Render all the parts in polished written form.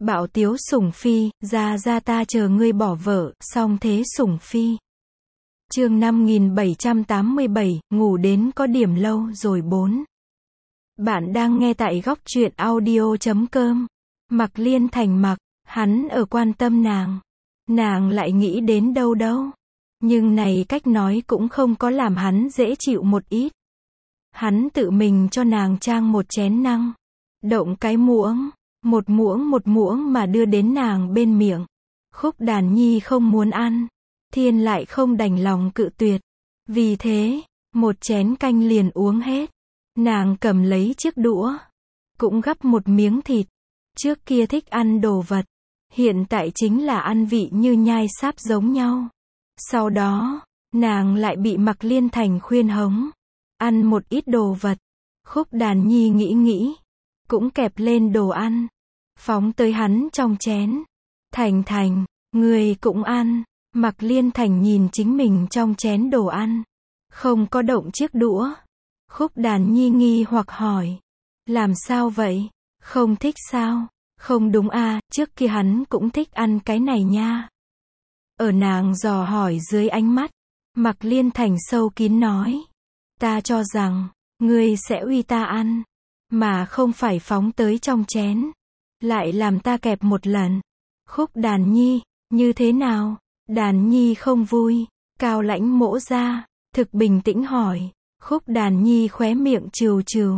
Bạo tiếu sủng phi, ra ta chờ ngươi bỏ vợ, song thế sủng phi. Chương 5787, ngủ đến có điểm lâu rồi 4. Bạn đang nghe tại góc truyện audio.com. Mạc Liên Thành mặc, hắn ở quan tâm nàng lại nghĩ đến đâu. Nhưng này cách nói cũng không có làm hắn dễ chịu một ít. Hắn tự mình cho nàng trang một chén năng, động cái muỗng, một muỗng mà đưa đến nàng bên miệng. Khúc Đàn Nhi không muốn ăn, Thiên lại không đành lòng cự tuyệt. Vì thế, một chén canh liền uống hết. Nàng cầm lấy chiếc đũa, cũng gắp một miếng thịt. Trước kia thích ăn đồ vật, hiện tại chính là ăn vị như nhai sáp giống nhau. Sau đó, nàng lại bị Mạc Liên Thành khuyên hống, ăn một ít đồ vật. Khúc Đàn Nhi nghĩ, cũng kẹp lên đồ ăn, phóng tới hắn trong chén. Thành, ngươi cũng ăn. Mạc Liên Thành nhìn chính mình trong chén đồ ăn, không có động chiếc đũa. Khúc Đàn Nhi nghi hoặc hỏi, làm sao vậy, không thích sao? Không đúng à, trước kia hắn cũng thích ăn cái này nha. Ở nàng dò hỏi dưới ánh mắt, Mạc Liên Thành sâu kín nói, ta cho rằng, ngươi sẽ uy ta ăn, mà không phải phóng tới trong chén, lại làm ta kẹp một lần. Khúc Đàn Nhi, như thế nào? Đàn Nhi không vui, Cao Lãnh Mỗ ra, thực bình tĩnh hỏi. Khúc Đàn Nhi khóe miệng trừ,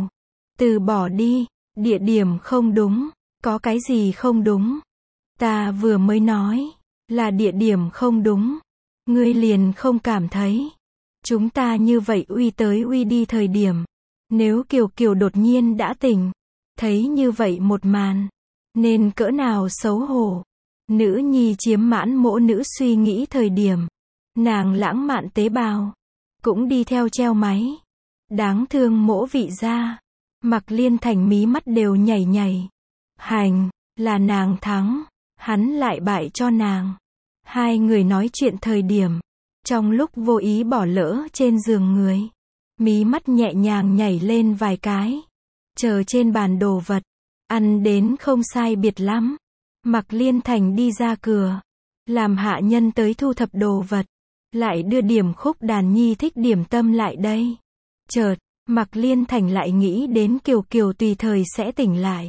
từ bỏ đi, địa điểm không đúng. Có cái gì không đúng? Ta vừa mới nói, là địa điểm không đúng. Ngươi liền không cảm thấy. Chúng ta như vậy uy tới uy đi thời điểm. Nếu Kiều đột nhiên đã tỉnh, thấy như vậy một màn, nên cỡ nào xấu hổ. Nữ nhi chiếm mãn mỗ nữ suy nghĩ thời điểm. Nàng lãng mạn tế bào, cũng đi theo treo máy. Đáng thương mỗ vị gia. Mạc Liên Thành mí mắt đều nhảy. Hành, là nàng thắng, hắn lại bại cho nàng. Hai người nói chuyện thời điểm, trong lúc vô ý bỏ lỡ trên giường người, mí mắt nhẹ nhàng nhảy lên vài cái. Chờ trên bàn đồ vật, ăn đến không sai biệt lắm. Mạc Liên Thành đi ra cửa, làm hạ nhân tới thu thập đồ vật, lại đưa điểm Khúc Đàn Nhi thích điểm tâm lại đây. Chợt, Mạc Liên Thành lại nghĩ đến Kiều tùy thời sẽ tỉnh lại.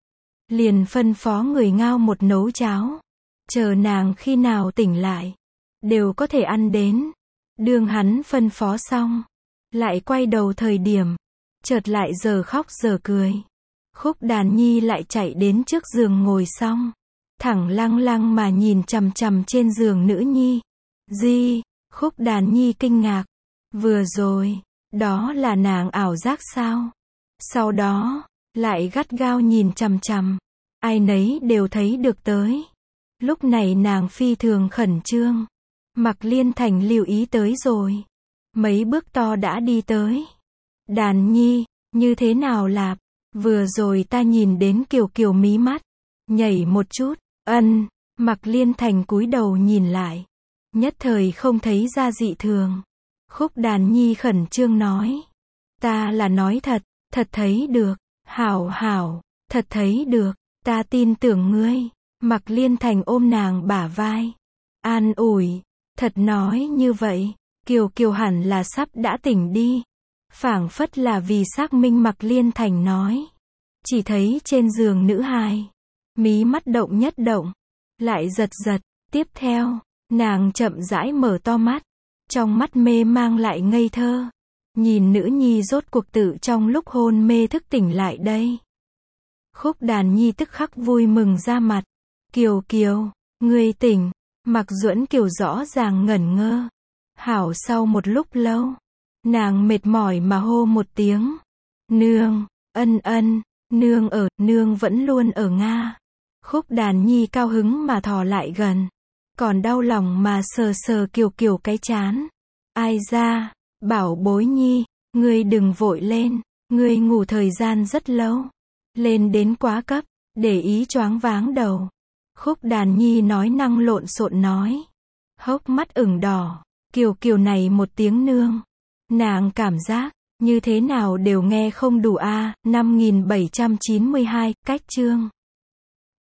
Liền phân phó người ngao một nấu cháo, chờ nàng khi nào tỉnh lại, đều có thể ăn đến. Đương hắn phân phó xong, lại quay đầu thời điểm, chợt lại giờ khóc giờ cười. Khúc Đàn Nhi lại chạy đến trước giường ngồi xong, thẳng lăng mà nhìn chằm trên giường nữ nhi. Gì? Khúc Đàn Nhi kinh ngạc. Vừa rồi, đó là nàng ảo giác sao? Sau đó, lại gắt gao nhìn chằm, ai nấy đều thấy được tới. Lúc này nàng phi thường khẩn trương. Mạc Liên Thành lưu ý tới rồi. Mấy bước to đã đi tới. Đàn Nhi, như thế nào lạp? Vừa rồi ta nhìn đến Kiều mí mắt nhảy một chút. Ân. Mạc Liên Thành cúi đầu nhìn lại, nhất thời không thấy ra dị thường. Khúc Đàn Nhi khẩn trương nói, ta là nói thật thấy được. Hảo, thật thấy được, ta tin tưởng ngươi. Mạc Liên Thành ôm nàng bả vai, an ủi, thật nói như vậy, Kiều hẳn là sắp đã tỉnh đi. Phảng phất là vì xác minh Mạc Liên Thành nói. Chỉ thấy trên giường nữ hài, mí mắt động nhất động, lại giật, tiếp theo, nàng chậm rãi mở to mắt, trong mắt mê mang lại ngây thơ, nhìn nữ nhi rốt cuộc tự trong lúc hôn mê thức tỉnh lại đây. Khúc Đàn Nhi tức khắc vui mừng ra mặt. Kiều, ngươi tỉnh. Mạc Duẫn Kiều rõ ràng ngẩn ngơ. Hảo sau một lúc lâu, nàng mệt mỏi mà hô một tiếng. Nương, ân, nương vẫn luôn ở Nga. Khúc Đàn Nhi cao hứng mà thò lại gần, còn đau lòng mà sờ Kiều cái trán. Ai ra, bảo bối Nhi, ngươi đừng vội lên, ngươi ngủ thời gian rất lâu, lên đến quá cấp, để ý choáng váng đầu. Khúc Đàn Nhi nói năng lộn xộn nói, hốc mắt ửng đỏ. Kiều này một tiếng nương, nàng cảm giác như thế nào đều nghe không đủ a. 5792, cách chương.